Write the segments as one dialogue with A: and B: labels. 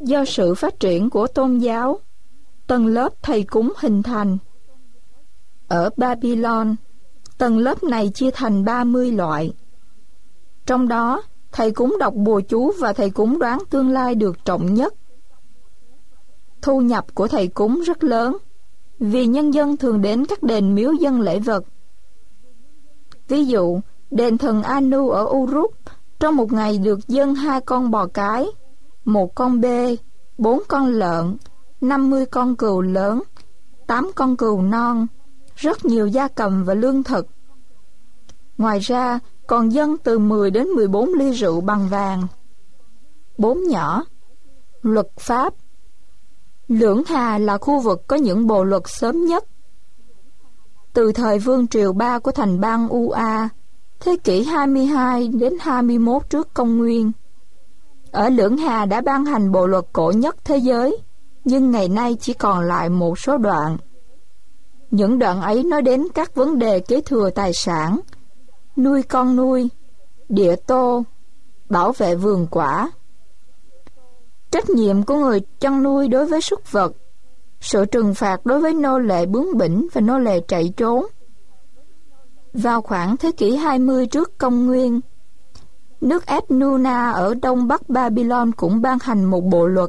A: Do sự phát triển của tôn giáo, tầng lớp thầy cúng hình thành. Ở Babylon, tầng lớp này chia thành 30 loại. Trong đó, thầy cúng đọc bùa chú và thầy cúng đoán tương lai được trọng nhất. Thu nhập của thầy cúng rất lớn, vì nhân dân thường đến các đền miếu dâng lễ vật. Ví dụ, đền thần Anu ở Uruk trong một ngày được dâng 2 con bò cái, 1 con bê, 4 con lợn, 50 con cừu lớn, 8 con cừu non, rất nhiều gia cầm và lương thực. Ngoài ra, còn dâng từ 10 đến 14 ly rượu bằng vàng. 4 nhỏ. Luật pháp. Lưỡng Hà là khu vực có những bộ luật sớm nhất. Từ thời vương triều 3 của thành bang Ua, thế kỷ 22 đến 21 trước công nguyên. Ở Lưỡng Hà đã ban hành bộ luật cổ nhất thế giới, nhưng ngày nay chỉ còn lại một số đoạn. Những đoạn ấy nói đến các vấn đề kế thừa tài sản, nuôi con nuôi, địa tô, bảo vệ vườn quả, trách nhiệm của người chăn nuôi đối với súc vật, sự trừng phạt đối với nô lệ bướng bỉnh và nô lệ chạy trốn. Vào khoảng thế kỷ 20 trước công nguyên, nước Esnuna ở đông bắc Babylon cũng ban hành một bộ luật.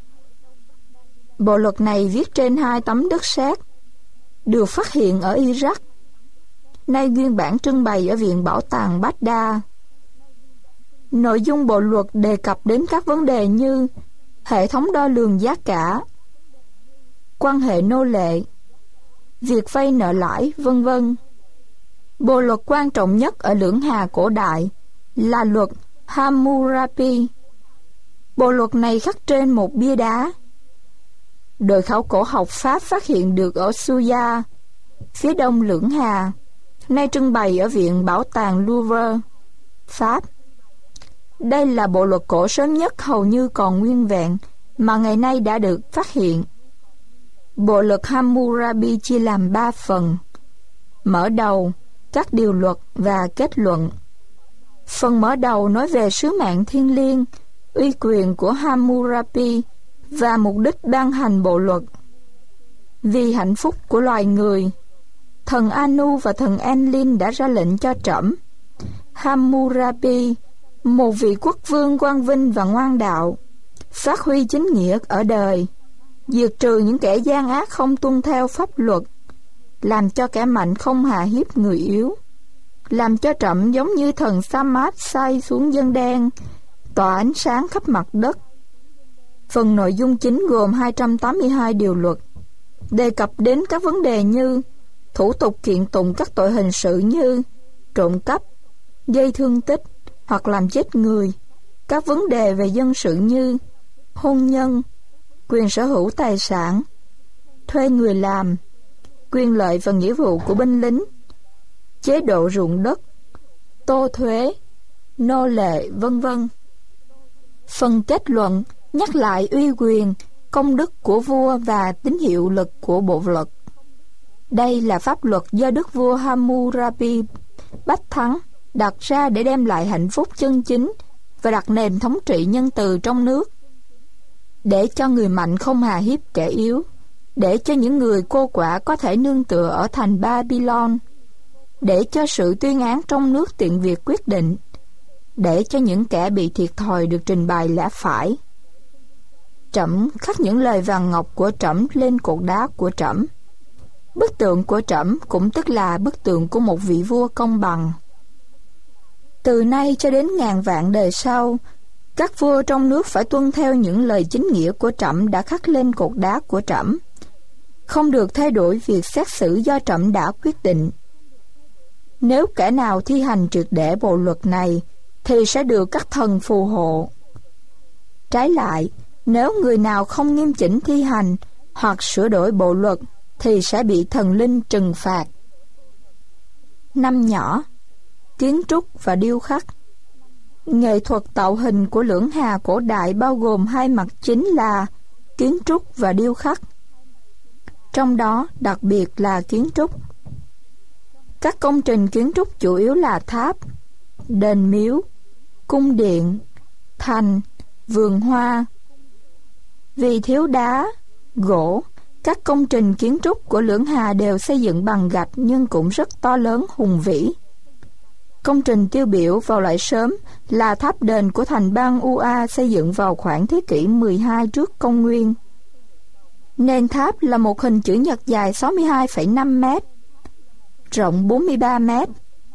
A: Bộ luật này viết trên 2 tấm đất sét, được phát hiện ở Iraq, nay nguyên bản trưng bày ở Viện Bảo tàng Baghdad. Nội dung bộ luật đề cập đến các vấn đề như hệ thống đo lường giá cả, quan hệ nô lệ, việc vay nợ lãi, vân vân. Bộ luật quan trọng nhất ở Lưỡng Hà cổ đại là luật Hammurabi. Bộ luật này khắc trên một bia đá. Đội khảo cổ học Pháp phát hiện được ở Suya, phía đông Lưỡng Hà, nay trưng bày ở Viện Bảo tàng Louvre, Pháp. Đây là bộ luật cổ sớm nhất hầu như còn nguyên vẹn mà ngày nay đã được phát hiện. Bộ luật Hammurabi chia làm 3 phần: mở đầu, các điều luật và kết luận. Phần mở đầu nói về sứ mạng thiêng liêng, uy quyền của Hammurabi và mục đích ban hành bộ luật. Vì hạnh phúc của loài người, thần Anu và thần Enlil đã ra lệnh cho trẫm, Hammurabi, một vị quốc vương quang vinh và ngoan đạo, phát huy chính nghĩa ở đời, diệt trừ những kẻ gian ác không tuân theo pháp luật, làm cho kẻ mạnh không hà hiếp người yếu, làm cho trẫm giống như thần Samad sai xuống dân đen, tỏa ánh sáng khắp mặt đất. Phần nội dung chính gồm 282 điều luật, đề cập đến các vấn đề như thủ tục kiện tụng các tội hình sự như trộm cắp, gây thương tích hoặc làm chết người, các vấn đề về dân sự như hôn nhân, quyền sở hữu tài sản, thuê người làm, quyền lợi và nghĩa vụ của binh lính, chế độ ruộng đất, tô thuế, nô lệ, vân vân. Phần kết luận nhắc lại uy quyền, công đức của vua và tính hiệu lực của bộ luật. Đây là pháp luật do đức vua Hammurabi Bách Thắng đặt ra để đem lại hạnh phúc chân chính và đặt nền thống trị nhân từ trong nước, để cho người mạnh không hà hiếp kẻ yếu, để cho những người cô quả có thể nương tựa ở thành Babylon, để cho sự tuyên án trong nước tiện việc quyết định, để cho những kẻ bị thiệt thòi được trình bày lẽ phải. Trẫm khắc những lời vàng ngọc của trẫm lên cột đá của trẫm. Bức tượng của trẫm cũng tức là bức tượng của một vị vua công bằng. Từ nay cho đến ngàn vạn đời sau, các vua trong nước phải tuân theo những lời chính nghĩa của trẫm đã khắc lên cột đá của trẫm, không được thay đổi việc xét xử do trẫm đã quyết định. Nếu kẻ nào thi hành triệt để bộ luật này thì sẽ được các thần phù hộ. Trái lại, nếu người nào không nghiêm chỉnh thi hành hoặc sửa đổi bộ luật thì sẽ bị thần linh trừng phạt. 5 nhỏ. Kiến trúc và điêu khắc. Nghệ thuật tạo hình của Lưỡng Hà cổ đại bao gồm 2 mặt chính là kiến trúc và điêu khắc. Trong đó đặc biệt là kiến trúc. Các công trình kiến trúc chủ yếu là tháp, đền miếu, cung điện, thành, vườn hoa. Vì thiếu đá, gỗ, các công trình kiến trúc của Lưỡng Hà đều xây dựng bằng gạch nhưng cũng rất to lớn hùng vĩ. Công trình tiêu biểu vào loại sớm là tháp đền của thành bang Ua xây dựng vào khoảng thế kỷ 12 trước công nguyên. Nền tháp là một hình chữ nhật dài 62,5 mét, rộng 43 mét.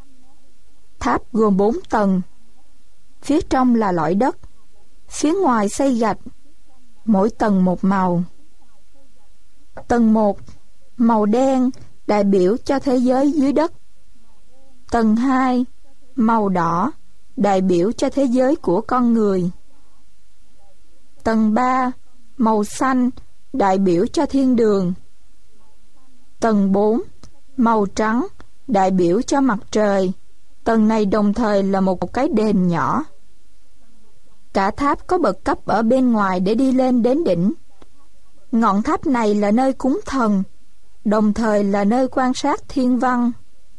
A: Tháp gồm 4 tầng. Phía trong là lõi đất, phía ngoài xây gạch, mỗi tầng một màu. Tầng 1, màu đen, đại biểu cho thế giới dưới đất. Tầng 2, màu đỏ, đại biểu cho thế giới của con người. Tầng 3, màu xanh, đại biểu cho thiên đường. Tầng 4, màu trắng, đại biểu cho mặt trời. Tầng này đồng thời là một cái đền nhỏ. Cả tháp có bậc cấp ở bên ngoài để đi lên đến đỉnh. Ngọn tháp này là nơi cúng thần, đồng thời là nơi quan sát thiên văn.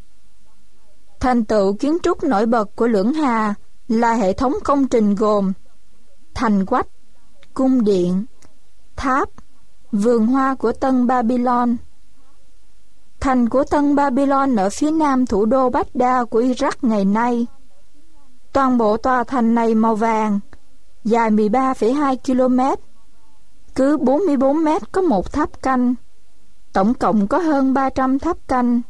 A: Thành tựu kiến trúc nổi bật của Lưỡng Hà là hệ thống công trình gồm thành quách, cung điện, tháp, vườn hoa của Tân Babylon. Thành của Tân Babylon ở phía nam thủ đô Baghdad của Iraq ngày nay. Toàn bộ tòa thành này màu vàng, dài 13,2 km. Cứ 44 mét có một tháp canh. Tổng cộng có hơn 300 tháp canh.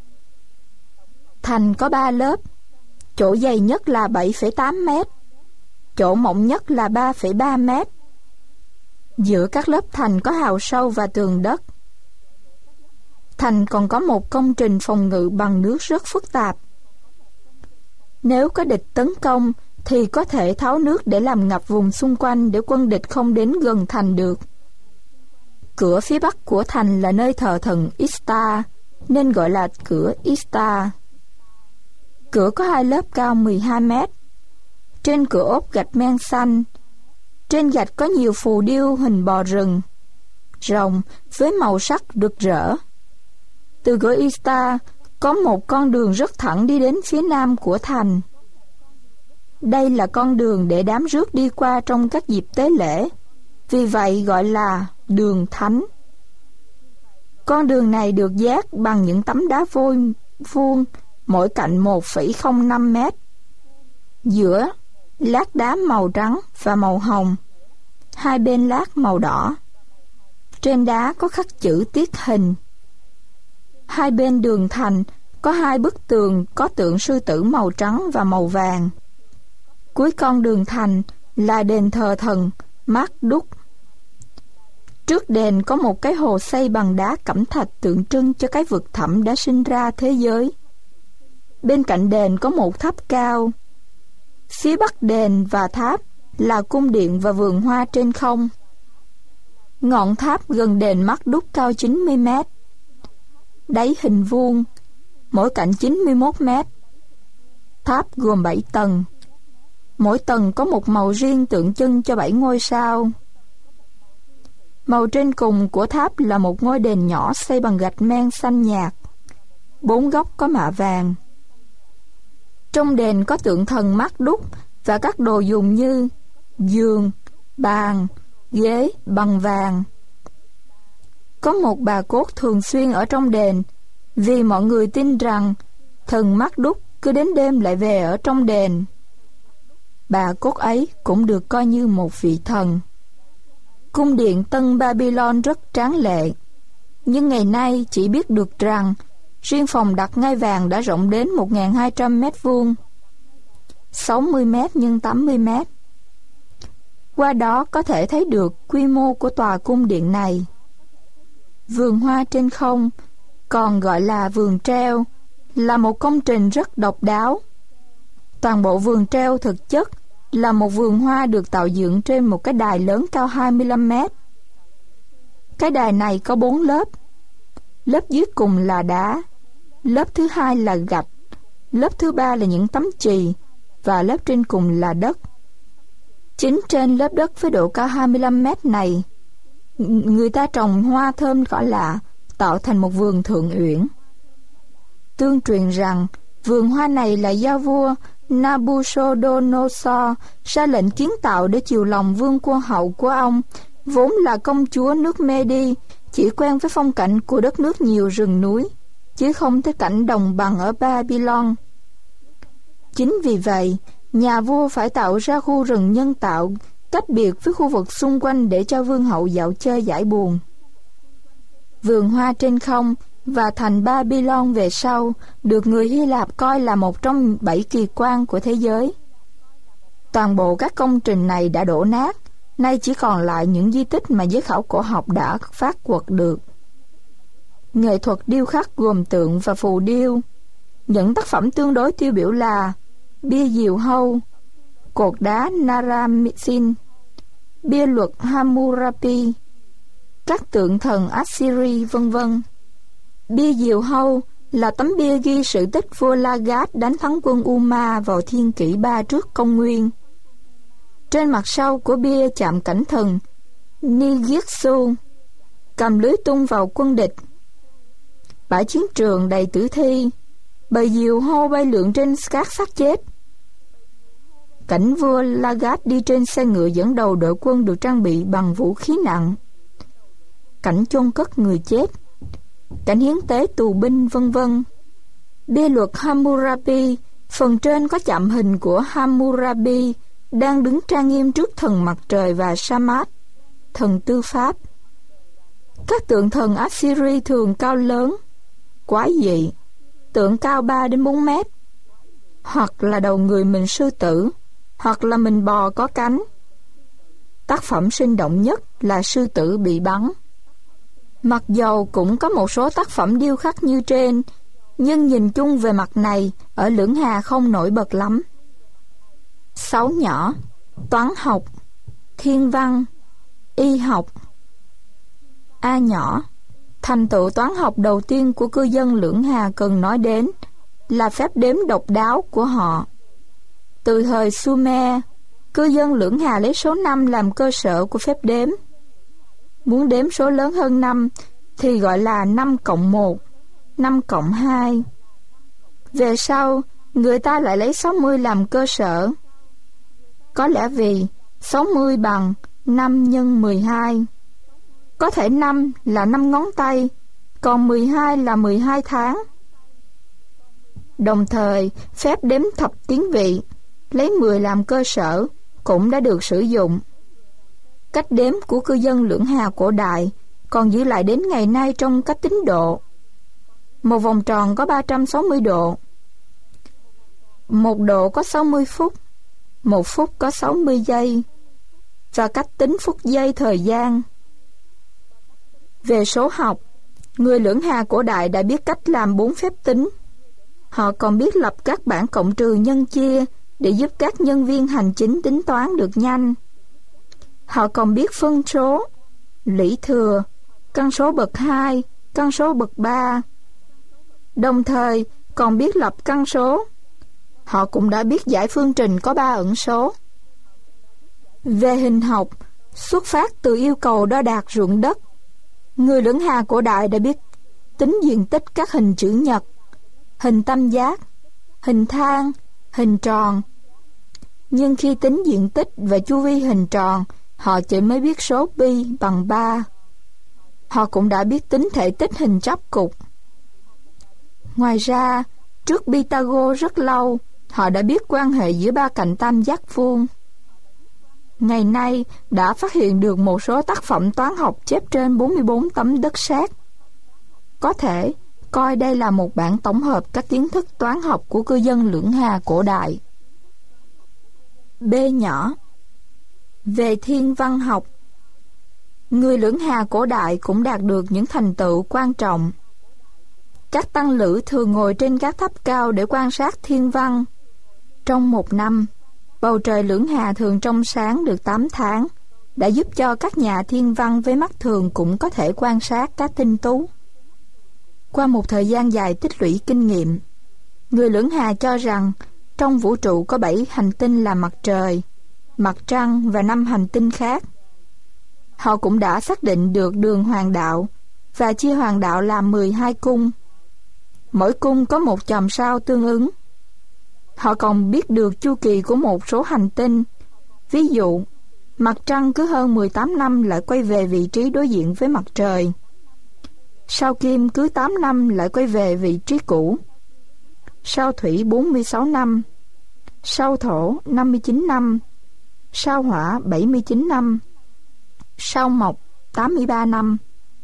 A: Thành có 3 lớp. Chỗ dày nhất là 7,8 mét. Chỗ mỏng nhất là 3,3 mét. Giữa các lớp thành có hào sâu và tường đất. Thành còn có một công trình phòng ngự bằng nước rất phức tạp. Nếu có địch tấn công thì có thể tháo nước để làm ngập vùng xung quanh để quân địch không đến gần thành được. Cửa phía bắc của thành là nơi thờ thần Ishtar, nên gọi là cửa Ishtar. Cửa có 2 lớp cao 12 mét. Trên cửa ốp gạch men xanh. Trên gạch có nhiều phù điêu hình bò rừng, rồng với màu sắc rực rỡ. Từ cửa Ishtar có một con đường rất thẳng đi đến phía nam của thành. Đây là con đường để đám rước đi qua trong các dịp tế lễ, vì vậy gọi là đường thánh. Con đường này được dát bằng những tấm đá vôi vuông, mỗi cạnh 1,05 mét. Giữa lát đá màu trắng và màu hồng, hai bên lát màu đỏ. Trên đá có khắc chữ tiết hình. Hai bên đường thành có 2 bức tường có tượng sư tử màu trắng và màu vàng. Cuối con đường thành là đền thờ thần Marduk. Trước đền có một cái hồ xây bằng đá cẩm thạch tượng trưng cho cái vực thẳm đã sinh ra thế giới. Bên cạnh đền có một tháp cao. Phía bắc đền và tháp là cung điện và vườn hoa trên không. Ngọn tháp gần đền Marduk cao 90 mét. Đáy hình vuông, mỗi cạnh 91 mét. Tháp gồm 7 tầng. Mỗi tầng có một màu riêng tượng trưng cho 7 ngôi sao. Màu trên cùng của tháp là một ngôi đền nhỏ xây bằng gạch men xanh nhạt. 4 góc có mạ vàng. Trong đền có tượng thần Marduk và các đồ dùng như giường, bàn, ghế bằng vàng. Có một bà cốt thường xuyên ở trong đền, vì mọi người tin rằng thần Marduk cứ đến đêm lại về ở trong đền. Bà cốt ấy cũng được coi như một vị thần. Cung điện Tân Babylon rất tráng lệ, nhưng ngày nay chỉ biết được rằng riêng phòng đặt ngai vàng đã rộng đến 1.200 mét vuông, 60 mét x 80 mét. Qua đó có thể thấy được quy mô của tòa cung điện này. Vườn hoa trên không, còn gọi là vườn treo, là một công trình rất độc đáo. Toàn bộ vườn treo thực chất là một vườn hoa được tạo dựng trên một cái đài lớn cao 25 mét. Cái đài này có 4 lớp. Lớp dưới cùng là đá, lớp thứ 2 là gạch, lớp thứ 3 là những tấm chì, và lớp trên cùng là đất. Chính trên lớp đất với độ cao 25 mét này, người ta trồng hoa thơm cỏ lạ, tạo thành một vườn thượng uyển. Tương truyền rằng vườn hoa này là do vua Nabucodonosor ra lệnh kiến tạo để chiều lòng vương quân hậu của ông vốn là công chúa nước Medi, chỉ quen với phong cảnh của đất nước nhiều rừng núi, chứ không thích cảnh đồng bằng ở Babylon. Chính vì vậy, nhà vua phải tạo ra khu rừng nhân tạo cách biệt với khu vực xung quanh để cho vương hậu dạo chơi giải buồn. Vườn hoa trên không và thành Babylon về sau được người Hy Lạp coi là một trong 7 kỳ quan của thế giới. Toàn bộ các công trình này đã đổ nát, nay chỉ còn lại những di tích mà giới khảo cổ học đã phát quật được. Nghệ thuật điêu khắc gồm tượng và phù điêu. Những tác phẩm tương đối tiêu biểu là bia diều hâu, cột đá Naramisin, bia luật Hammurapi, các tượng thần Assyri, v.v. Bia diều hâu là tấm bia ghi sự tích vua Lagat đánh thắng quân Uma vào thiên kỷ 3 trước công nguyên. Trên mặt sau của bia chạm cảnh thần Nigitsu cầm lưới tung vào quân địch. Bãi chiến trường đầy tử thi, bầy diều hâu bay lượn trên các xác chết. Cảnh vua Lagat đi trên xe ngựa dẫn đầu đội quân được trang bị bằng vũ khí nặng. Cảnh chôn cất người chết, cảnh hiến tế tù binh, v.v. Bia luật Hammurapi, phần trên có chạm hình của Hammurapi đang đứng trang nghiêm trước thần mặt trời và Samat, thần tư pháp. Các tượng thần Assyri thường cao lớn, quái dị, tượng cao 3 đến 4 mét, hoặc là đầu người mình sư tử, hoặc là mình bò có cánh. Tác phẩm sinh động nhất là sư tử bị bắn. Mặc dầu cũng có một số tác phẩm điêu khắc như trên, nhưng nhìn chung về mặt này, ở Lưỡng Hà không nổi bật lắm. 6 nhỏ: toán học, thiên văn, y học. A nhỏ: thành tựu toán học đầu tiên của cư dân Lưỡng Hà cần nói đến là phép đếm độc đáo của họ. Từ thời Sumer, cư dân Lưỡng Hà lấy số 5 làm cơ sở của phép đếm. Muốn đếm số lớn hơn 5 thì gọi là 5 cộng 1, 5 cộng 2. Về sau, người ta lại lấy 60 làm cơ sở. Có lẽ vì 60 bằng 5 nhân 12. Có thể 5 là 5 ngón tay, còn 12 là 12 tháng. Đồng thời, phép đếm thập tiến vị, lấy 10 làm cơ sở, cũng đã được sử dụng. Cách đếm của cư dân Lưỡng Hà cổ đại còn giữ lại đến ngày nay trong cách tính độ. Một vòng tròn có 360 độ. Một độ có 60 phút, một phút có 60 giây, và cách tính phút giây thời gian. Về số học, người Lưỡng Hà cổ đại đã biết cách làm 4 phép tính. Họ còn biết lập các bảng cộng trừ nhân chia để giúp các nhân viên hành chính tính toán được nhanh. Họ còn biết phân số, lũy thừa, căn số bậc 2, căn số bậc 3. Đồng thời còn biết lập căn số. Họ cũng đã biết giải phương trình có 3 ẩn số. Về hình học, xuất phát từ yêu cầu đo đạc ruộng đất, người Lưỡng Hà cổ đại đã biết tính diện tích các hình chữ nhật, hình tam giác, hình thang, hình tròn. Nhưng khi tính diện tích và chu vi hình tròn, họ chỉ mới biết số pi bằng 3. Họ cũng đã biết tính thể tích hình chóp cục. Ngoài ra, trước Pythagore rất lâu, họ đã biết quan hệ giữa 3 cạnh tam giác vuông. Ngày nay đã phát hiện được một số tác phẩm toán học chép trên 44 tấm đất sét. Có thể coi đây là một bản tổng hợp các kiến thức toán học của cư dân Lưỡng Hà cổ đại. B nhỏ: về thiên văn học, người Lưỡng Hà cổ đại cũng đạt được những thành tựu quan trọng. Các tăng lữ thường ngồi trên các tháp cao để quan sát thiên văn. Trong một năm, bầu trời Lưỡng Hà thường trong sáng được 8 tháng, đã giúp cho các nhà thiên văn với mắt thường cũng có thể quan sát các tinh tú. Qua một thời gian dài tích lũy kinh nghiệm, người Lưỡng Hà cho rằng trong vũ trụ có 7 hành tinh là mặt trời, mặt trăng và 5 hành tinh khác. Họ cũng đã xác định được đường hoàng đạo và chia hoàng đạo làm 12 cung. Mỗi cung có một chòm sao tương ứng. Họ còn biết được chu kỳ của một số hành tinh. Ví dụ, Mặt trăng cứ hơn 18 năm lại quay về vị trí đối diện với mặt trời. Sao Kim cứ 8 năm lại quay về vị trí cũ. Sao Thủy 46 năm. Sao Thổ 59 năm. Sao Hỏa 79 năm. Sao Mộc 83 năm.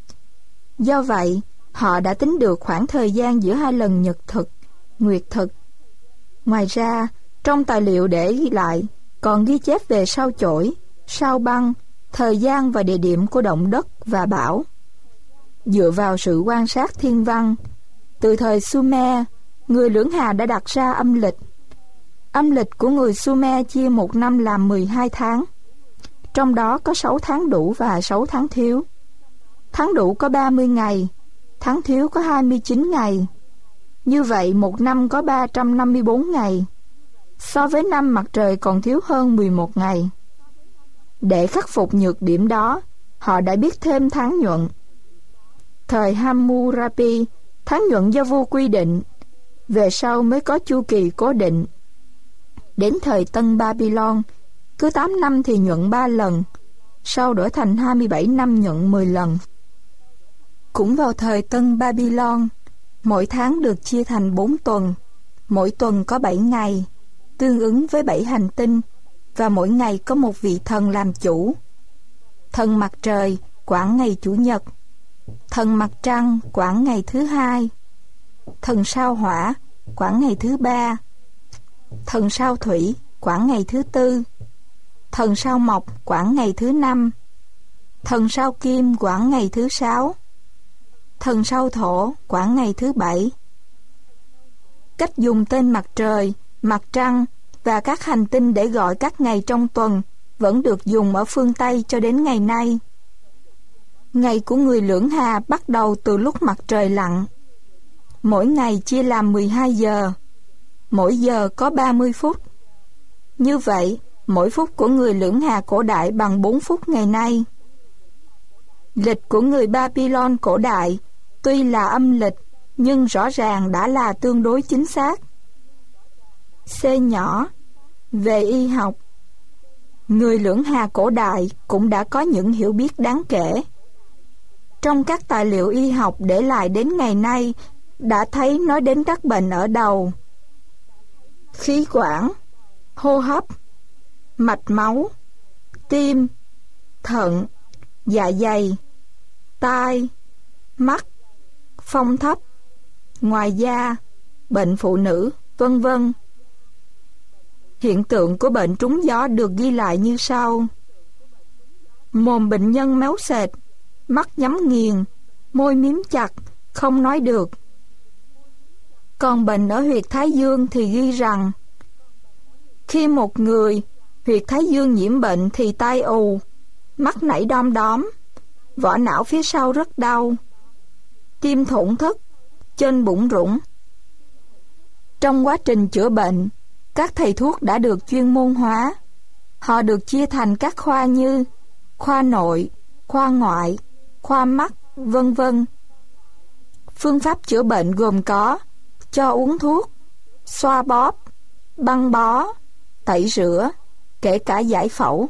A: Do vậy, họ đã tính được khoảng thời gian giữa hai lần nhật thực, nguyệt thực. Ngoài ra, trong tài liệu để ghi lại còn ghi chép về sao chổi, sao băng, thời gian và địa điểm của động đất và bão. Dựa vào sự quan sát thiên văn, từ thời Sumer, người Lưỡng Hà đã đặt ra âm lịch. Âm lịch của người Sumer chia một năm làm 12 tháng. Trong đó có 6 tháng đủ và 6 tháng thiếu. Tháng đủ có 30 ngày, tháng thiếu có 29 ngày. Như vậy một năm có 354 ngày. So với năm mặt trời còn thiếu hơn 11 ngày. Để khắc phục nhược điểm đó, họ đã biết thêm tháng nhuận. Thời Hammurapi, tháng nhuận do vua quy định, về sau mới có chu kỳ cố định. Đến thời Tân Babylon, cứ 8 năm thì nhuận 3 lần, sau đổi thành 27 năm nhuận 10 lần. Cũng vào thời Tân Babylon, mỗi tháng được chia thành 4 tuần, mỗi tuần có 7 ngày, tương ứng với 7 hành tinh, và mỗi ngày có một vị thần làm chủ. Thần mặt trời quản ngày chủ nhật, thần mặt trăng quản ngày thứ hai, thần sao hỏa quản ngày thứ ba, thần sao thủy quản ngày thứ tư, thần sao mộc quản ngày thứ năm, thần sao kim quản ngày thứ sáu, thần sao thổ quản ngày thứ bảy. Cách dùng tên mặt trời, mặt trăng và các hành tinh để gọi các ngày trong tuần vẫn được dùng ở phương Tây cho đến ngày nay. Ngày của người Lưỡng Hà bắt đầu từ lúc mặt trời lặn. Mỗi ngày chia làm 12 giờ, mỗi giờ có 30 phút. Như vậy, mỗi phút của người Lưỡng Hà cổ đại bằng 4 phút ngày nay. Lịch của người Babylon cổ đại tuy là âm lịch, nhưng rõ ràng đã là tương đối chính xác. C nhỏ. Về y học, người Lưỡng Hà cổ đại cũng đã có những hiểu biết đáng kể. Trong các tài liệu y học để lại đến ngày nay đã thấy nói đến các bệnh ở đầu, khí quản, hô hấp, mạch máu, tim, thận, dạ dày, tai, mắt, phong thấp, ngoài da, bệnh phụ nữ, vân vân. Hiện tượng của bệnh trúng gió được ghi lại như sau: mồm bệnh nhân méo sệt, mắt nhắm nghiền, môi miếm chặt, không nói được. Còn bệnh ở huyệt thái dương thì ghi rằng khi một người huyệt thái dương nhiễm bệnh thì tai ù, mắt nảy đom đóm, vỏ não phía sau rất đau, tim thổn thức, chân bụng rủng. Trong quá trình chữa bệnh, các thầy thuốc đã được chuyên môn hóa. Họ được chia thành các khoa như khoa nội, khoa ngoại, khoa mắt, vân vân. Phương pháp chữa bệnh gồm có cho uống thuốc, xoa bóp, băng bó, tẩy rửa, kể cả giải phẫu.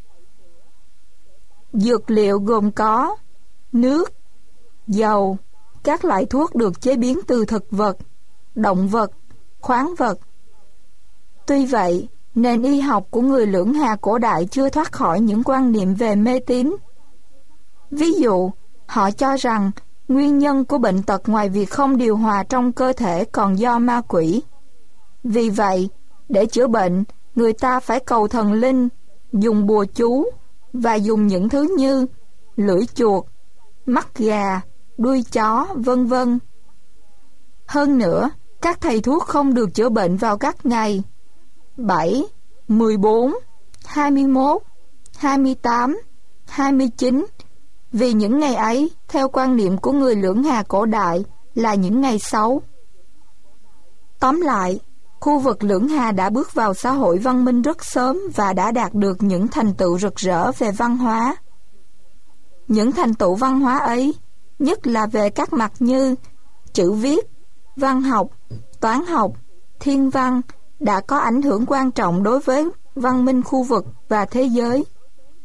A: Dược liệu gồm có nước, dầu, các loại thuốc được chế biến từ thực vật, động vật, khoáng vật. Tuy vậy, nền y học của người Lưỡng Hà cổ đại chưa thoát khỏi những quan niệm về mê tín. Ví dụ, họ cho rằng nguyên nhân của bệnh tật ngoài việc không điều hòa trong cơ thể còn do ma quỷ. Vì vậy, để chữa bệnh, người ta phải cầu thần linh, dùng bùa chú và dùng những thứ như lưỡi chuột, mắt gà, đuôi chó, vân vân. Hơn nữa, các thầy thuốc không được chữa bệnh vào các ngày 7, 14, 21, 28, 29, vì những ngày ấy, theo quan niệm của người Lưỡng Hà cổ đại, là những ngày xấu. Tóm lại, khu vực Lưỡng Hà đã bước vào xã hội văn minh rất sớm và đã đạt được những thành tựu rực rỡ về văn hóa. Những thành tựu văn hóa ấy, nhất là về các mặt như chữ viết, văn học, toán học, thiên văn, đã có ảnh hưởng quan trọng đối với văn minh khu vực và thế giới.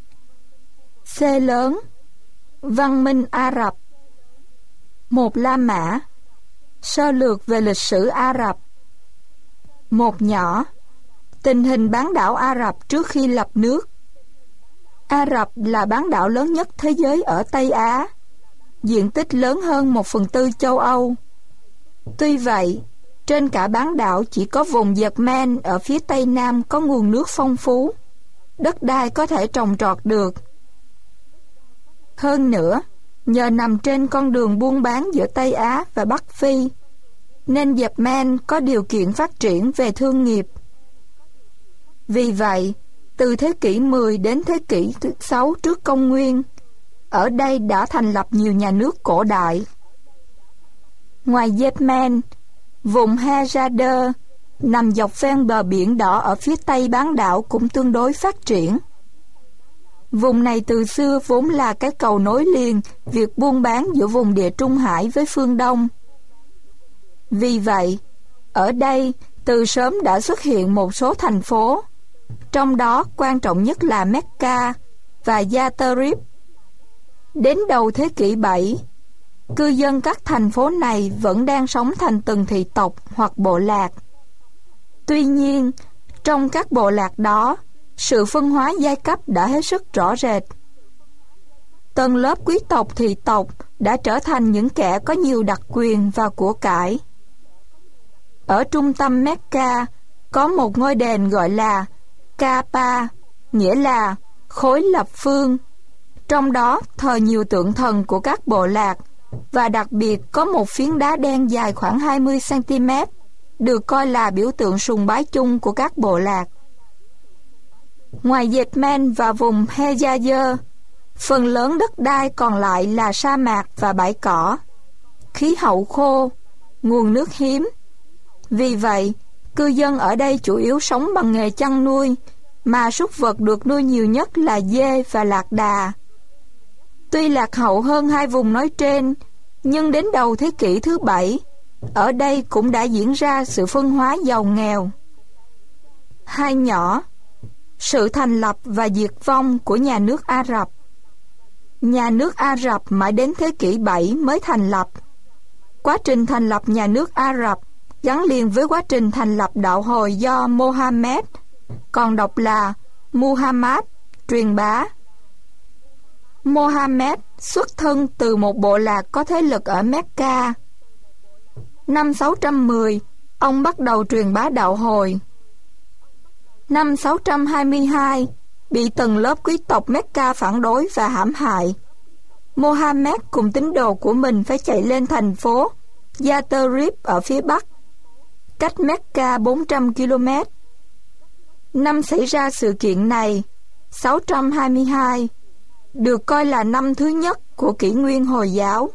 A: C lớn, văn minh Ả Rập. 1 La Mã, sơ lược về lịch sử Ả Rập. 1 nhỏ, tình hình bán đảo Ả Rập trước khi lập nước. Ả Rập là bán đảo lớn nhất thế giới ở Tây Á, diện tích lớn hơn 1/4 châu Âu. Tuy vậy, trên cả bán đảo chỉ có vùng Yemen ở phía tây nam có nguồn nước phong phú, đất đai có thể trồng trọt được. Hơn nữa, nhờ nằm trên con đường buôn bán giữa Tây Á và Bắc Phi, nên Yemen có điều kiện phát triển về thương nghiệp. Vì vậy, từ thế kỷ 10 đến thế kỷ 6 trước công nguyên, ở đây đã thành lập nhiều nhà nước cổ đại. Ngoài Yemen, vùng Hejaz nằm dọc ven bờ biển đỏ ở phía tây bán đảo cũng tương đối phát triển. Vùng này từ xưa vốn là cái cầu nối liền việc buôn bán giữa vùng Địa Trung Hải với phương Đông. Vì vậy, ở đây từ sớm đã xuất hiện một số thành phố, trong đó quan trọng nhất là Mecca và Yathrib. Đến đầu thế kỷ 7, cư dân các thành phố này vẫn đang sống thành từng thị tộc hoặc bộ lạc. Tuy nhiên, trong các bộ lạc đó, sự phân hóa giai cấp đã hết sức rõ rệt. Tầng lớp quý tộc thị tộc đã trở thành những kẻ có nhiều đặc quyền và của cải. Ở trung tâm Mecca có một ngôi đền gọi là Kaaba, nghĩa là khối lập phương. Trong đó thờ nhiều tượng thần của các bộ lạc, và đặc biệt có một phiến đá đen dài khoảng 20 cm, được coi là biểu tượng sùng bái chung của các bộ lạc. Ngoài Yemen và vùng Hejaz, phần lớn đất đai còn lại là sa mạc và bãi cỏ, khí hậu khô, nguồn nước hiếm. Vì vậy, cư dân ở đây chủ yếu sống bằng nghề chăn nuôi, mà súc vật được nuôi nhiều nhất là dê và lạc đà. Tuy lạc hậu hơn hai vùng nói trên, nhưng đến đầu thế kỷ thứ 7, ở đây cũng đã diễn ra sự phân hóa giàu nghèo. 2 nhỏ, sự thành lập và diệt vong của nhà nước Ả Rập. Nhà nước Ả Rập mãi đến thế kỷ 7 mới thành lập. Quá trình thành lập nhà nước Ả Rập gắn liền với quá trình thành lập đạo hồi do Mohammed, còn đọc là Muhammad, truyền bá. Mohammed xuất thân từ một bộ lạc có thế lực ở Mecca. Năm 610, ông bắt đầu truyền bá đạo hồi. Năm 622, bị tầng lớp quý tộc Mecca phản đối và hãm hại. Mohammed cùng tín đồ của mình phải chạy lên thành phố Yathrib ở phía bắc, cách Mecca 400 km. Năm xảy ra sự kiện này, 622, được coi là năm thứ nhất của kỷ nguyên Hồi giáo.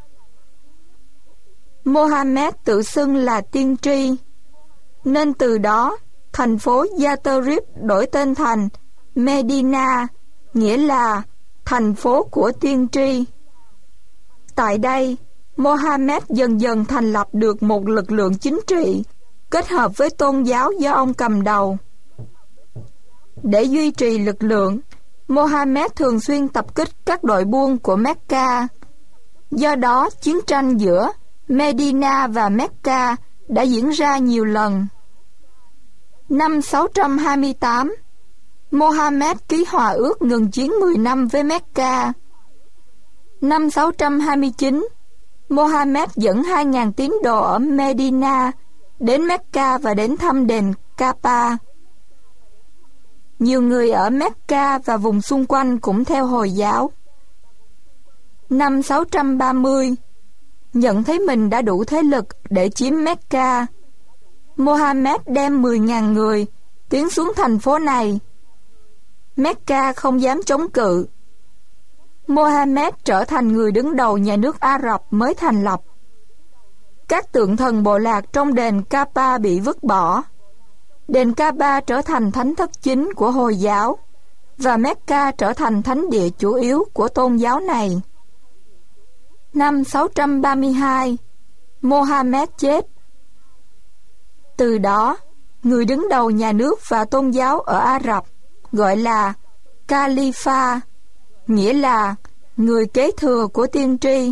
A: Mohammed tự xưng là tiên tri, nên từ đó thành phố Yathrib đổi tên thành Medina, nghĩa là thành phố của tiên tri. Tại đây, Mohammed dần dần thành lập được một lực lượng chính trị kết hợp với tôn giáo do ông cầm đầu. Để duy trì lực lượng, Mohammed thường xuyên tập kích các đội buôn của Mecca. Do đó, chiến tranh giữa Medina và Mecca đã diễn ra nhiều lần. Năm 628, Mohammed ký hòa ước ngừng chiến 10 năm với Mecca. Năm 629, Mohammed dẫn 2.000 tín đồ ở Medina đến Mecca và đến thăm đền Kaaba. Nhiều người ở Mecca và vùng xung quanh cũng theo Hồi giáo. Năm 630, nhận thấy mình đã đủ thế lực để chiếm Mecca, Mohammed đem 10.000 người tiến xuống thành phố này. Mecca không dám chống cự. Mohammed trở thành người đứng đầu nhà nước Ả Rập mới thành lập. Các tượng thần bộ lạc trong đền Kaaba bị vứt bỏ. Đền Kaaba trở thành thánh thất chính của Hồi giáo, và Mecca trở thành thánh địa chủ yếu của tôn giáo này. Năm 632, Mohammed chết. Từ đó, người đứng đầu nhà nước và tôn giáo ở Ả Rập, gọi là Khalifa, nghĩa là người kế thừa của tiên tri.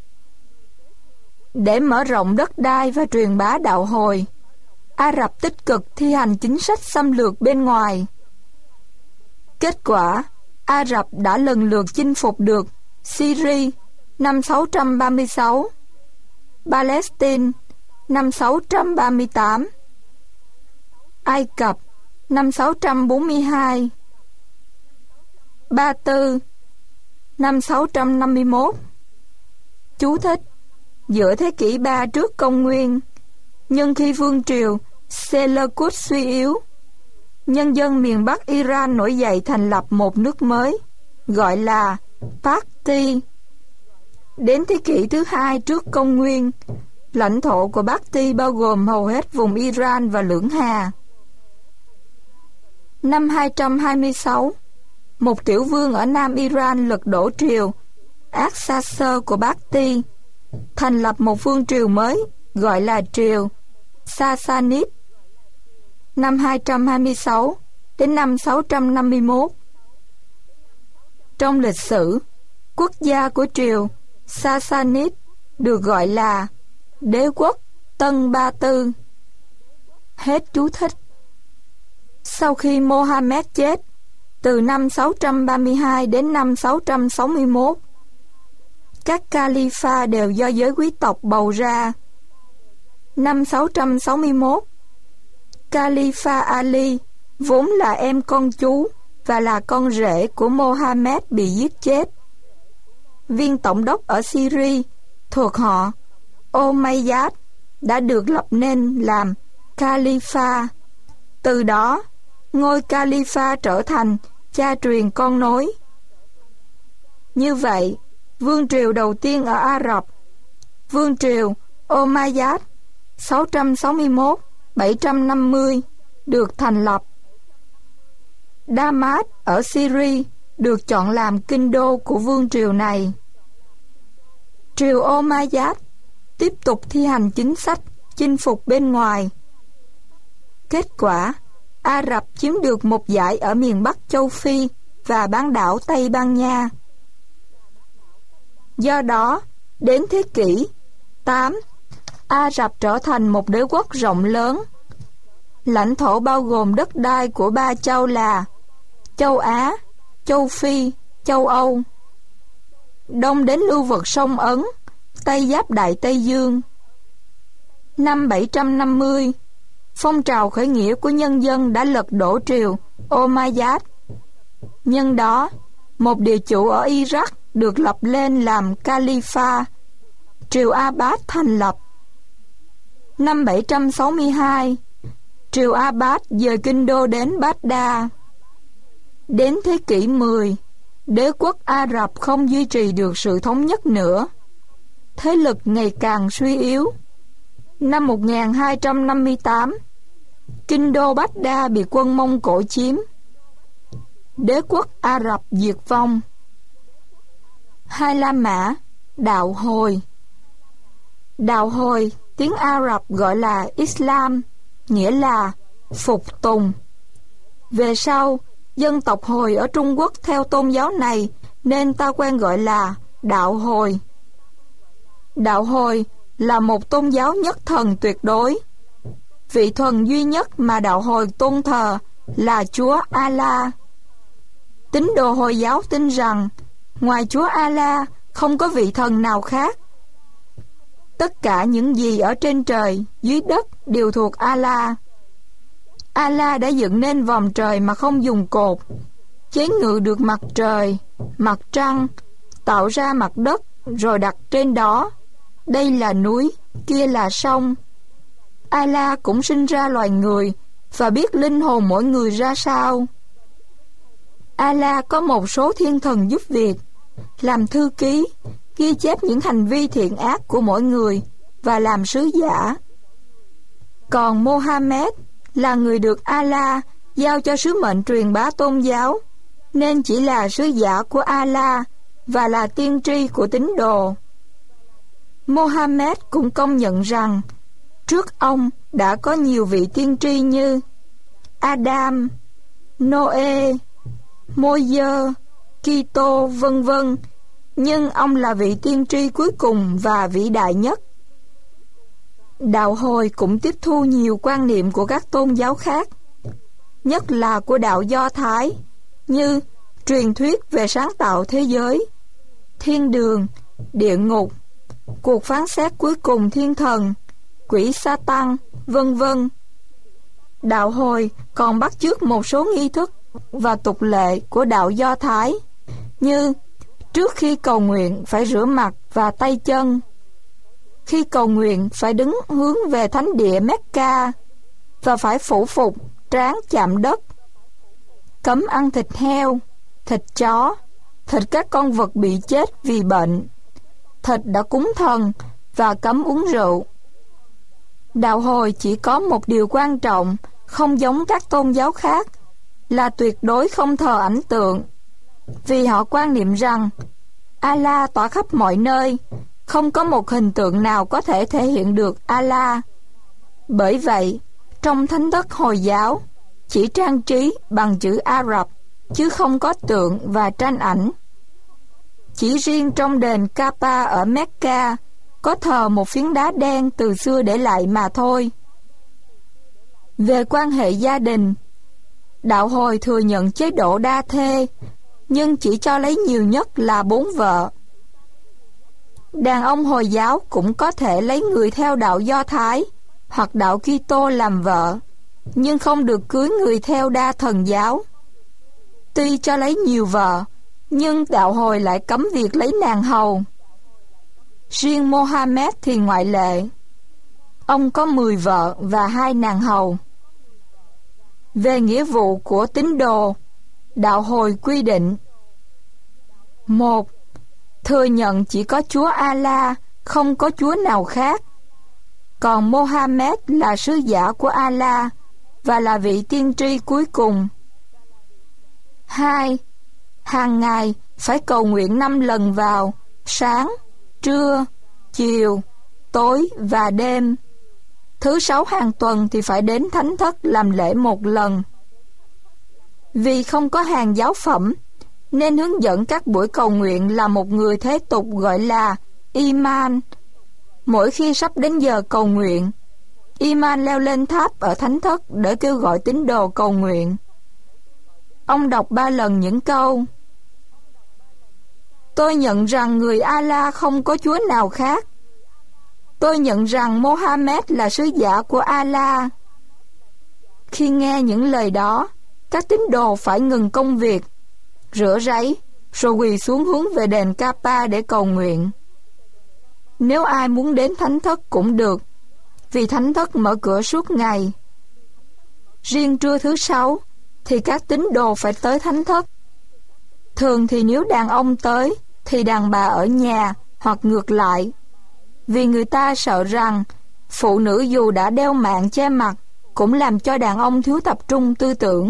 A: Để mở rộng đất đai và truyền bá đạo hồi, Ả Rập tích cực thi hành chính sách xâm lược bên ngoài. Kết quả, Ả Rập đã lần lượt chinh phục được Syria năm 636, Palestine năm 638, Ai Cập năm 642, Ba Tư năm 651. Chú thích: giữa thế kỷ 3 trước công nguyên, nhưng khi vương triều Seleucid suy yếu, nhân dân miền Bắc Iran nổi dậy thành lập một nước mới, gọi là Parthi. Đến thế kỷ thứ 2 trước công nguyên, lãnh thổ của Parthi bao gồm hầu hết vùng Iran và Lưỡng Hà. Năm 226, một tiểu vương ở Nam Iran lật đổ triều Aksasur của Parthi, thành lập một vương triều mới gọi là triều Sassanid. Năm 226 đến năm 651. Trong lịch sử, quốc gia của triều Sassanid được gọi là đế quốc Tân Ba Tư. Hết chú thích. Sau khi Mohammed chết, từ năm 632 đến năm 661, các Calipha đều do giới quý tộc bầu ra. Năm 661, Calipha Ali, vốn là em con chú và là con rể của Mohammed, bị giết chết. Viên tổng đốc ở Syria thuộc họ Umayyad đã được lập nên làm Calipha. Từ đó, ngôi Calipha trở thành cha truyền con nối. Như vậy, vương triều đầu tiên ở Ả Rập, vương triều Umayyad 661-750 được thành lập. Damas ở Syria được chọn làm kinh đô của vương triều này. Triều Umayyad tiếp tục thi hành chính sách chinh phục bên ngoài. Kết quả, Ả Rập chiếm được một dải ở miền Bắc châu Phi và bán đảo Tây Ban Nha. Do đó, đến thế kỷ 8, Ả Rập trở thành một đế quốc rộng lớn. Lãnh thổ bao gồm đất đai của 3 châu là châu Á, châu Phi, châu Âu. Đông đến lưu vực sông Ấn, Tây giáp Đại Tây Dương. Năm 750, phong trào khởi nghĩa của nhân dân đã lật đổ triều Umayyad. Nhân đó, một địa chủ ở Iraq được lập lên làm Calipha. Triều Abbas thành lập. Năm 762, triều Abbas dời kinh đô đến Baghdad. Đến thế kỷ 10, đế quốc Ả Rập không duy trì được sự thống nhất nữa. Thế lực ngày càng suy yếu. Năm 1258, kinh đô Baghdad bị quân Mông Cổ chiếm. Đế quốc Ả Rập diệt vong. Hai La Mã, đạo hồi. Đạo hồi, tiếng Ả Rập gọi là Islam, nghĩa là phục tùng. Về sau, dân tộc Hồi ở Trung Quốc theo tôn giáo này nên ta quen gọi là đạo Hồi. Đạo Hồi là một tôn giáo nhất thần tuyệt đối. Vị thần duy nhất mà đạo Hồi tôn thờ là Chúa Allah. Tín đồ Hồi giáo tin rằng ngoài Chúa Allah không có vị thần nào khác. Tất cả những gì ở trên trời, dưới đất đều thuộc Allah. Allah đã dựng nên vòm trời mà không dùng cột, chế ngự được mặt trời, mặt trăng, tạo ra mặt đất rồi đặt trên đó. Đây là núi, kia là sông. Allah cũng sinh ra loài người và biết linh hồn mỗi người ra sao. Allah có một số thiên thần giúp việc, làm thư ký, ghi chép những hành vi thiện ác của mỗi người và làm sứ giả. Còn Mohammed là người được Allah giao cho sứ mệnh truyền bá tôn giáo, nên chỉ là sứ giả của Allah và là tiên tri của tín đồ. Mohammed cũng công nhận rằng trước ông đã có nhiều vị tiên tri như Adam, Noe, Môi-dơ, Kitô, vân vân, nhưng ông là vị tiên tri cuối cùng và vĩ đại nhất. Đạo Hồi cũng tiếp thu nhiều quan niệm của các tôn giáo khác, nhất là của đạo Do Thái, như truyền thuyết về sáng tạo thế giới, thiên đường, địa ngục, cuộc phán xét cuối cùng thiên thần, quỷ Sa-tan, vân vân. Đạo Hồi còn bắt chước một số nghi thức và tục lệ của đạo Do Thái, như trước khi cầu nguyện phải rửa mặt và tay chân, khi cầu nguyện phải đứng hướng về thánh địa Mecca và phải phủ phục trán chạm đất, cấm ăn thịt heo, thịt chó, thịt các con vật bị chết vì bệnh, thịt đã cúng thần và cấm uống rượu. Đạo Hồi chỉ có một điều quan trọng, không giống các tôn giáo khác, là tuyệt đối không thờ ảnh tượng, vì họ quan niệm rằng Allah tỏa khắp mọi nơi, không có một hình tượng nào có thể thể hiện được Allah. Bởi vậy, trong thánh thất Hồi giáo chỉ trang trí bằng chữ Ả Rập, chứ không có tượng và tranh ảnh. Chỉ riêng trong đền Kaaba ở Mecca có thờ một phiến đá đen từ xưa để lại mà thôi. Về quan hệ gia đình, Đạo Hồi thừa nhận chế độ đa thê, nhưng chỉ cho lấy nhiều nhất là 4 vợ. Đàn ông Hồi giáo cũng có thể lấy người theo đạo Do Thái hoặc đạo Kitô làm vợ, nhưng không được cưới người theo Đa Thần giáo. Tuy cho lấy nhiều vợ, nhưng Đạo Hồi lại cấm việc lấy nàng hầu. Riêng Mohammed thì ngoại lệ. Ông có 10 vợ và 2 nàng hầu. Về nghĩa vụ của tín đồ, Đạo Hồi quy định: 1. Thừa nhận chỉ có Chúa Allah, không có Chúa nào khác. Còn Mohammed là sứ giả của Allah và là vị tiên tri cuối cùng. 2. Hàng ngày phải cầu nguyện 5 lần vào sáng, trưa, chiều, tối và đêm. Thứ 6 hàng tuần thì phải đến thánh thất làm lễ 1 lần. Vì không có hàng giáo phẩm, nên hướng dẫn các buổi cầu nguyện là một người thế tục gọi là Iman. Mỗi khi sắp đến giờ cầu nguyện, Iman leo lên tháp ở thánh thất để kêu gọi tín đồ cầu nguyện. Ông đọc 3 lần những câu: Tôi nhận rằng người Allah không có Chúa nào khác. Tôi nhận rằng Mohammed là sứ giả của Allah. Khi nghe những lời đó, các tín đồ phải ngừng công việc, rửa ráy, rồi quỳ xuống hướng về đền Kaaba để cầu nguyện. Nếu ai muốn đến thánh thất cũng được, vì thánh thất mở cửa suốt ngày. Riêng trưa thứ 6 thì các tín đồ phải tới thánh thất. Thường thì nếu đàn ông tới thì đàn bà ở nhà, hoặc ngược lại, vì người ta sợ rằng phụ nữ dù đã đeo mạng che mặt cũng làm cho đàn ông thiếu tập trung tư tưởng.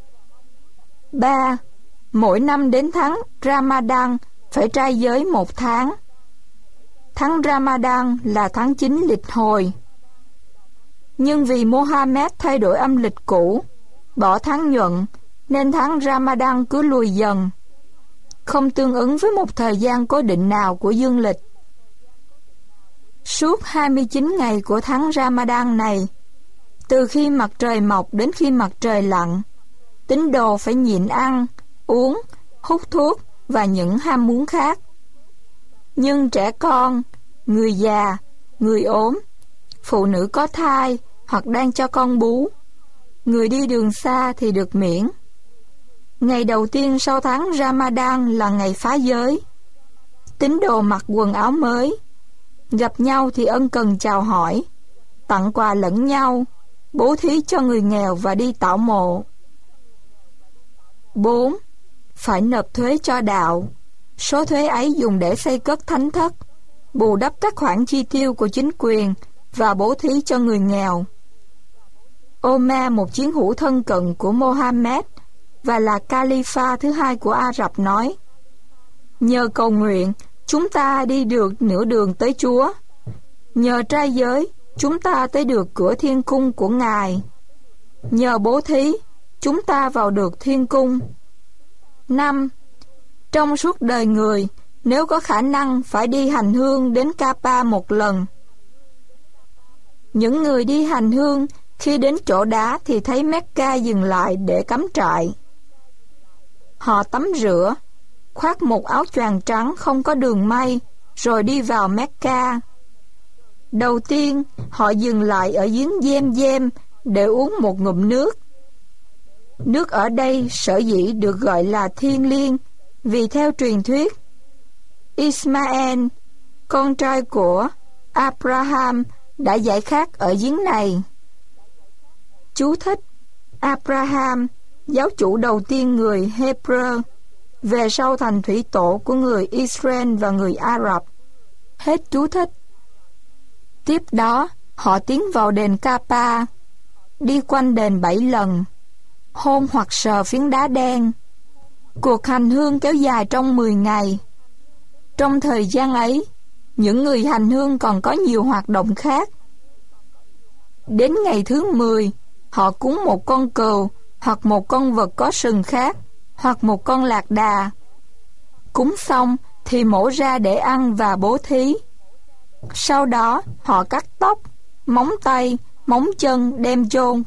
A: 3. Mỗi năm đến tháng Ramadan phải trai giới 1 tháng. Tháng Ramadan là tháng 9 lịch Hồi. Nhưng vì Mohammed thay đổi âm lịch cũ, bỏ tháng nhuận, nên tháng Ramadan cứ lùi dần, không tương ứng với một thời gian cố định nào của dương lịch. Suốt 29 ngày của tháng Ramadan này, từ khi mặt trời mọc đến khi mặt trời lặn, tín đồ phải nhịn ăn, uống, hút thuốc và những ham muốn khác. Nhưng trẻ con, người già, người ốm, phụ nữ có thai hoặc đang cho con bú, người đi đường xa thì được miễn. Ngày đầu tiên sau tháng Ramadan là ngày phá giới. Tín đồ mặc quần áo mới, gặp nhau thì ân cần chào hỏi, tặng quà lẫn nhau, bố thí cho người nghèo và đi tảo mộ. 4. Phải nộp thuế cho đạo. Số thuế ấy dùng để xây cất thánh thất, bù đắp các khoản chi tiêu của chính quyền và bố thí cho người nghèo. Omar, một chiến hữu thân cận của Mohammed và là Khalifa thứ 2 của Ả Rập, nói: Nhờ cầu nguyện, chúng ta đi được nửa đường tới Chúa. Nhờ trai giới, chúng ta tới được cửa thiên cung của Ngài. Nhờ bố thí, chúng ta vào được thiên cung. 5. Trong suốt đời người, nếu có khả năng phải đi hành hương đến Kapa một lần. Những người đi hành hương khi đến chỗ đá thì thấy Mecca dừng lại để cắm trại. Họ tắm rửa, khoác một áo choàng trắng không có đường may, rồi đi vào Mecca. Đầu tiên, họ dừng lại ở giếng Zemzem để uống một ngụm nước. Nước ở đây sở dĩ được gọi là thiêng liêng vì theo truyền thuyết, Ismael, con trai của Abraham, đã giải khát ở giếng này. Chú thích: Abraham, giáo chủ đầu tiên người Hebrew, về sau thành thủy tổ của người Israel và người Ả Rập. Hết chú thích. Tiếp đó, họ tiến vào đền Kapa, đi quanh đền 7 lần, hôn hoặc sờ phiến đá đen. Cuộc hành hương kéo dài trong 10 ngày. Trong thời gian ấy, những người hành hương còn có nhiều hoạt động khác. Đến ngày thứ 10, họ cúng một con cừu hoặc một con vật có sừng khác, hoặc một con lạc đà. Cúng xong thì mổ ra để ăn và bố thí. Sau đó họ cắt tóc, móng tay, móng chân đem chôn.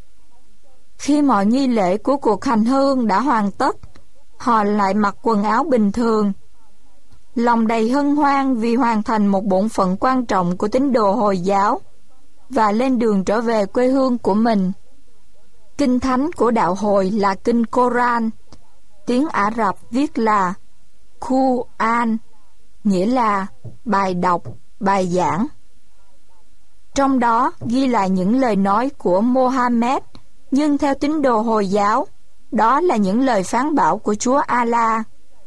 A: Khi mọi nghi lễ của cuộc hành hương đã hoàn tất, họ lại mặc quần áo bình thường, lòng đầy hân hoan vì hoàn thành một bổn phận quan trọng của tín đồ Hồi giáo, và lên đường trở về quê hương của mình. Kinh thánh của đạo Hồi là kinh Koran, tiếng Ả Rập viết là Quran, nghĩa là bài đọc, bài giảng. Trong đó ghi lại những lời nói của Mohammed, nhưng theo tín đồ Hồi giáo, đó là những lời phán bảo của Chúa Allah.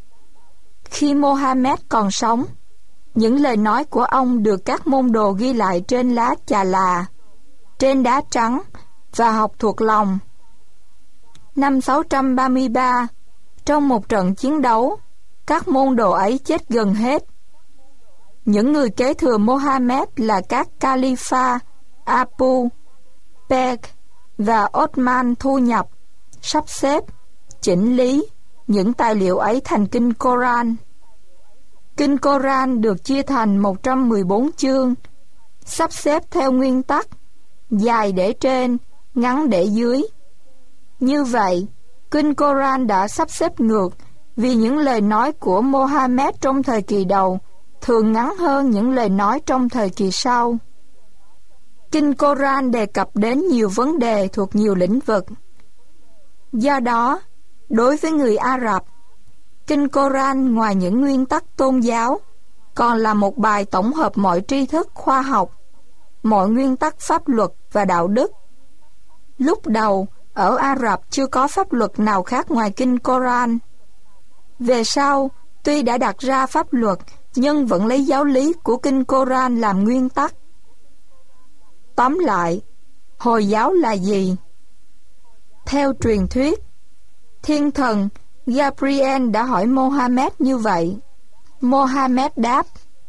A: Khi Mohammed còn sống, những lời nói của ông được các môn đồ ghi lại trên lá chà là, trên đá trắng và học thuộc lòng. Năm 633, trong một trận chiến đấu, các môn đồ ấy chết gần hết. Những người kế thừa Mohammed là các Khalifa Abu Bakr và Osman thu nhập, sắp xếp, chỉnh lý những tài liệu ấy thành kinh Koran. Kinh Koran được chia thành 114 chương, sắp xếp theo nguyên tắc dài để trên, ngắn để dưới. Như vậy, kinh Koran đã sắp xếp ngược vì những lời nói của Mohammed trong thời kỳ đầu thường ngắn hơn những lời nói trong thời kỳ sau. Kinh Koran đề cập đến nhiều vấn đề thuộc nhiều lĩnh vực. Do đó, đối với người Ả Rập, kinh Koran ngoài những nguyên tắc tôn giáo còn là một bài tổng hợp mọi tri thức khoa học, mọi nguyên tắc pháp luật và đạo đức. Lúc đầu, ở Ả Rập chưa có pháp luật nào khác ngoài kinh Koran. Về sau, tuy đã đặt ra pháp luật, nhưng vẫn lấy giáo lý của kinh Koran làm nguyên tắc. Tóm lại, Hồi giáo là gì? Theo truyền thuyết, thiên thần Gabriel đã hỏi Mohammed như vậy. Mohammed đáp: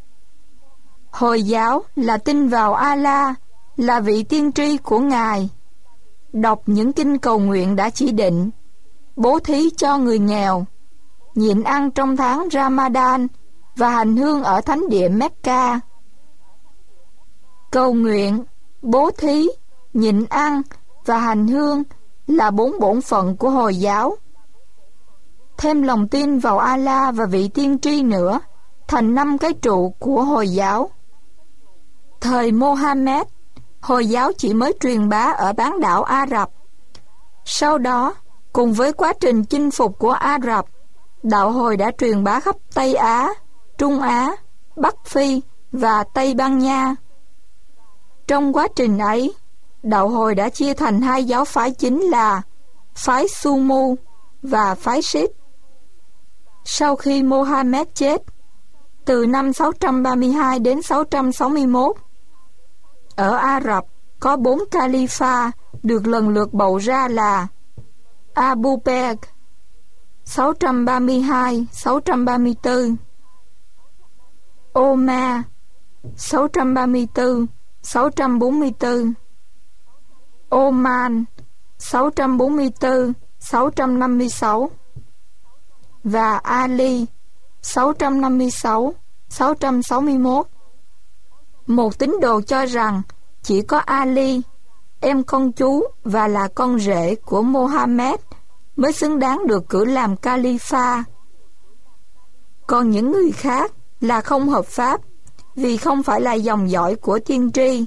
A: Hồi giáo là tin vào Allah, là vị tiên tri của Ngài, đọc những kinh cầu nguyện đã chỉ định, bố thí cho người nghèo, nhịn ăn trong tháng Ramadan và hành hương ở thánh địa Mecca. Cầu nguyện, bố thí, nhịn ăn và hành hương là 4 bổn phận của Hồi giáo. Thêm lòng tin vào Allah và vị tiên tri nữa, thành 5 cái trụ của Hồi giáo. Thời Mohammed, Hồi giáo chỉ mới truyền bá ở bán đảo Ả Rập. Sau đó, cùng với quá trình chinh phục của Ả Rập, đạo Hồi đã truyền bá khắp Tây Á, Trung Á, Bắc Phi và Tây Ban Nha. Trong quá trình ấy, đạo Hồi đã chia thành 2 giáo phái chính là phái Sumu và phái Sikh. Sau khi Mohammed chết, từ năm 632 đến 661, ở Ả Rập có 4 Khalifa được lần lượt bầu ra là Abu Bakr 632-634, Omar 634-644, Oman 644-656, và Ali 656-661. Một tín đồ cho rằng chỉ có Ali, em con chú và là con rể của Mohammed, mới xứng đáng được cử làm Khalifa. Còn những người khác là không hợp pháp vì không phải là dòng dõi của tiên tri.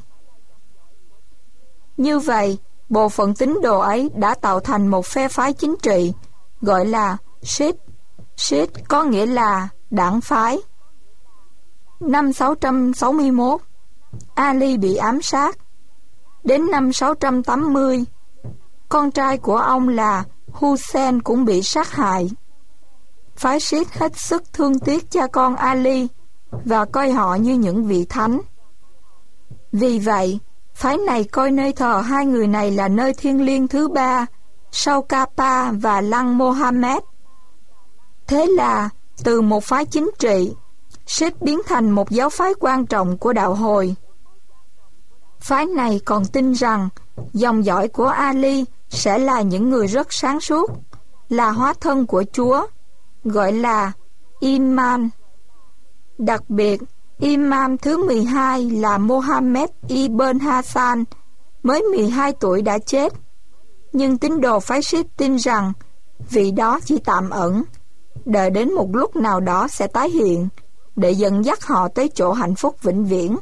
A: Như vậy, bộ phận tín đồ ấy đã tạo thành một phe phái chính trị gọi là Shi'ite. Shi'ite có nghĩa là đảng phái. Năm 661, Ali bị ám sát. Đến năm 680, con trai của ông là Hussein cũng bị sát hại. Phái Shi'ite hết sức thương tiếc cha con Ali và coi họ như những vị thánh. Vì vậy, phái này coi nơi thờ hai người này là nơi thiêng liêng thứ ba sau Kaaba và lăng Mohammed. Thế là từ một phái chính trị, Shi'ite biến thành một giáo phái quan trọng của đạo Hồi. Phái này còn tin rằng dòng dõi của Ali sẽ là những người rất sáng suốt, là hóa thân của Chúa, gọi là Imam. Đặc biệt, Imam thứ 12 là Mohammed ibn Hassan, mới 12 tuổi đã chết. Nhưng tín đồ phái Shi'ite tin rằng vị đó chỉ tạm ẩn, đợi đến một lúc nào đó sẽ tái hiện, để dẫn dắt họ tới chỗ hạnh phúc vĩnh viễn.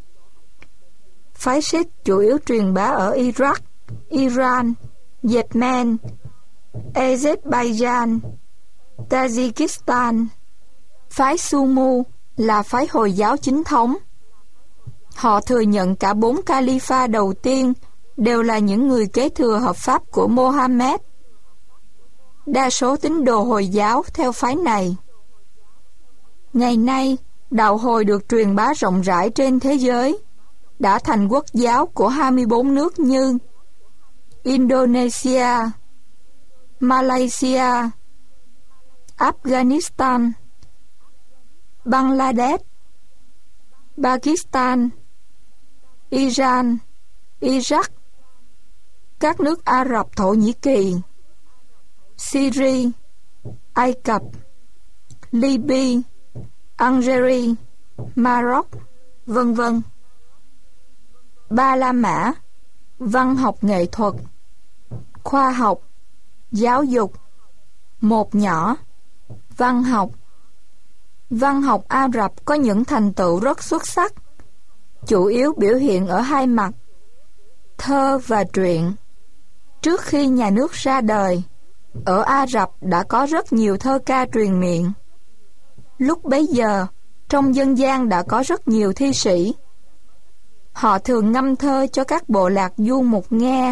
A: Phái Shi'ite chủ yếu truyền bá ở Iraq, Iran, Yemen, Azerbaijan, Tajikistan. Phái Sunni là phái Hồi giáo chính thống. Họ thừa nhận cả 4 Khalifa đầu tiên đều là những người kế thừa hợp pháp của Mohammed. Đa số tín đồ Hồi giáo theo phái này. Ngày nay, đạo Hồi được truyền bá rộng rãi trên thế giới, đã thành quốc giáo của 24 nước như Indonesia, Malaysia, Afghanistan, Bangladesh, Pakistan, Iran, Iraq, các nước Ả Rập Thổ Nhĩ Kỳ, Syria, Ai Cập, Libya, Algeria, Maroc, vân vân. Ba La Mã, văn học nghệ thuật, khoa học, giáo dục. Một nhỏ, văn học. Văn học Ả Rập có những thành tựu rất xuất sắc, chủ yếu biểu hiện ở hai mặt, thơ và truyện. Trước khi nhà nước ra đời, ở Ả Rập đã có rất nhiều thơ ca truyền miệng. Lúc bấy giờ, trong dân gian đã có rất nhiều thi sĩ. Họ thường ngâm thơ cho các bộ lạc du mục nghe.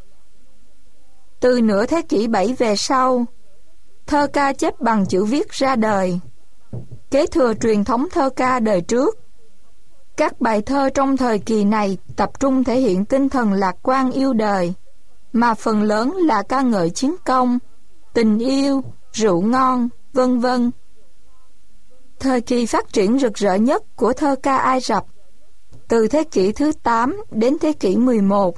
A: Từ nửa thế kỷ 7 về sau, thơ ca chép bằng chữ viết ra đời, kế thừa truyền thống thơ ca đời trước. Các bài thơ trong thời kỳ này tập trung thể hiện tinh thần lạc quan yêu đời, mà phần lớn là ca ngợi chiến công, tình yêu, rượu ngon, vân vân. Thời kỳ phát triển rực rỡ nhất của thơ ca Ai Cập, từ thế kỷ thứ 8 đến thế kỷ 11.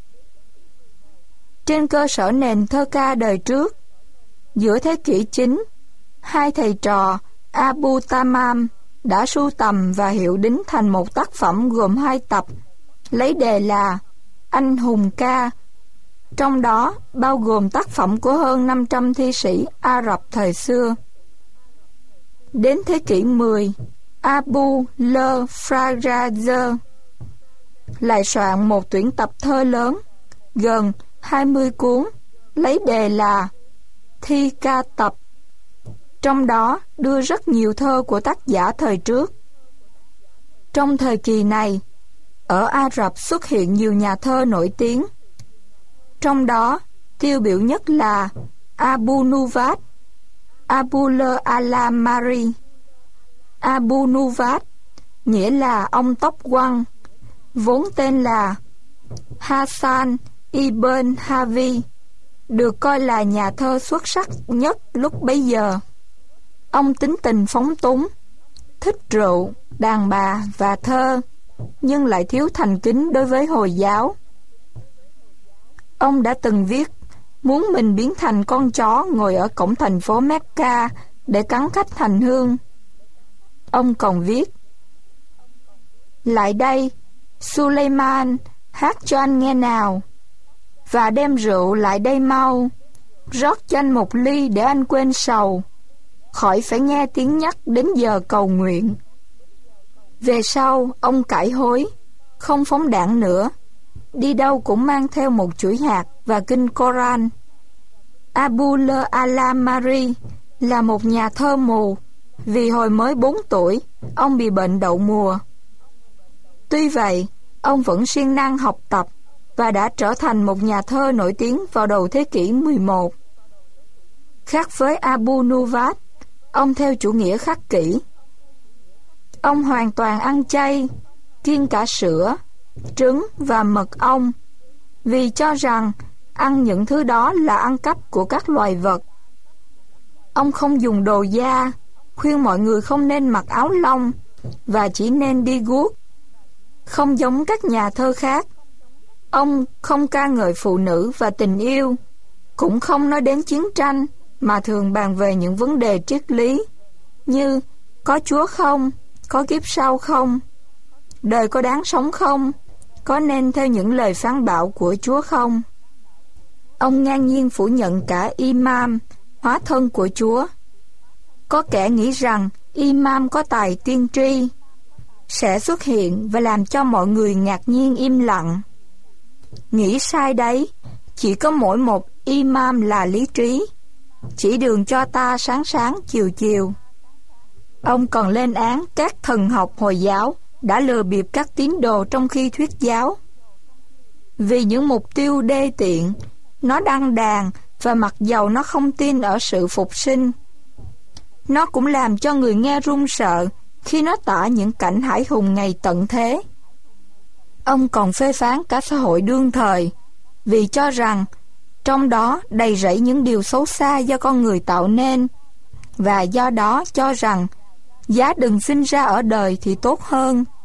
A: Trên cơ sở nền thơ ca đời trước, giữa thế kỷ 9, hai thầy trò Abu Tamam đã sưu tầm và hiệu đính thành một tác phẩm gồm 2 tập, lấy đề là Anh Hùng Ca, trong đó bao gồm tác phẩm của hơn 500 thi sĩ Ả Rập thời xưa. Đến thế kỷ 10, Abu l-Faraja lại soạn một tuyển tập thơ lớn, gần 20 cuốn, lấy đề là Thi Ca Tập. Trong đó đưa rất nhiều thơ của tác giả thời trước. Trong thời kỳ này, ở Ả Rập xuất hiện nhiều nhà thơ nổi tiếng. Trong đó, tiêu biểu nhất là Abu Nuwas, Abu l-Alamari. Abu Nuwas nghĩa là ông tóc quăn, vốn tên là Hassan ibn Havi, được coi là nhà thơ xuất sắc nhất lúc bấy giờ. Ông tính tình phóng túng, thích rượu, đàn bà và thơ, nhưng lại thiếu thành kính đối với Hồi giáo. Ông đã từng viết muốn mình biến thành con chó ngồi ở cổng thành phố Mecca để cắn khách hành hương. Ông còn viết: lại đây, Suleiman, hát cho anh nghe nào, và đem rượu lại đây mau, rót cho anh một ly để anh quên sầu, khỏi phải nghe tiếng nhắc đến giờ cầu nguyện. Về sau, ông cải hối, không phóng đạn nữa, đi đâu cũng mang theo một chuỗi hạt và kinh Koran. Abul Ala Mari là một nhà thơ mù, vì hồi mới 4 tuổi, ông bị bệnh đậu mùa. Tuy vậy, ông vẫn siêng năng học tập và đã trở thành một nhà thơ nổi tiếng vào đầu thế kỷ 11. Khác với Abu Nuwas, ông theo chủ nghĩa khắc kỷ. Ông hoàn toàn ăn chay, kiêng cả sữa, trứng và mật ong, vì cho rằng ăn những thứ đó là ăn cắp của các loài vật. Ông không dùng đồ da, khuyên mọi người không nên mặc áo lông và chỉ nên đi guốc. Không giống các nhà thơ khác, ông không ca ngợi phụ nữ và tình yêu, cũng không nói đến chiến tranh, mà thường bàn về những vấn đề triết lý như có Chúa không, có kiếp sau không, đời có đáng sống không, có nên theo những lời phán bảo của Chúa không. Ông ngang nhiên phủ nhận cả Imam, hóa thân của Chúa. Có kẻ nghĩ rằng Imam có tài tiên tri, sẽ xuất hiện và làm cho mọi người ngạc nhiên im lặng. Nghĩ sai đấy, chỉ có mỗi một Imam là lý trí, chỉ đường cho ta sáng sáng chiều chiều. Ông còn lên án các thần học Hồi giáo đã lừa bịp các tín đồ trong khi thuyết giáo. Vì những mục tiêu đê tiện, nó đăng đàn và mặc dầu nó không tin ở sự phục sinh, nó cũng làm cho người nghe run sợ khi nó tả những cảnh hải hùng ngày tận thế. Ông còn phê phán cả xã hội đương thời, vì cho rằng trong đó đầy rẫy những điều xấu xa do con người tạo nên, và do đó cho rằng giá đừng sinh ra ở đời thì tốt hơn.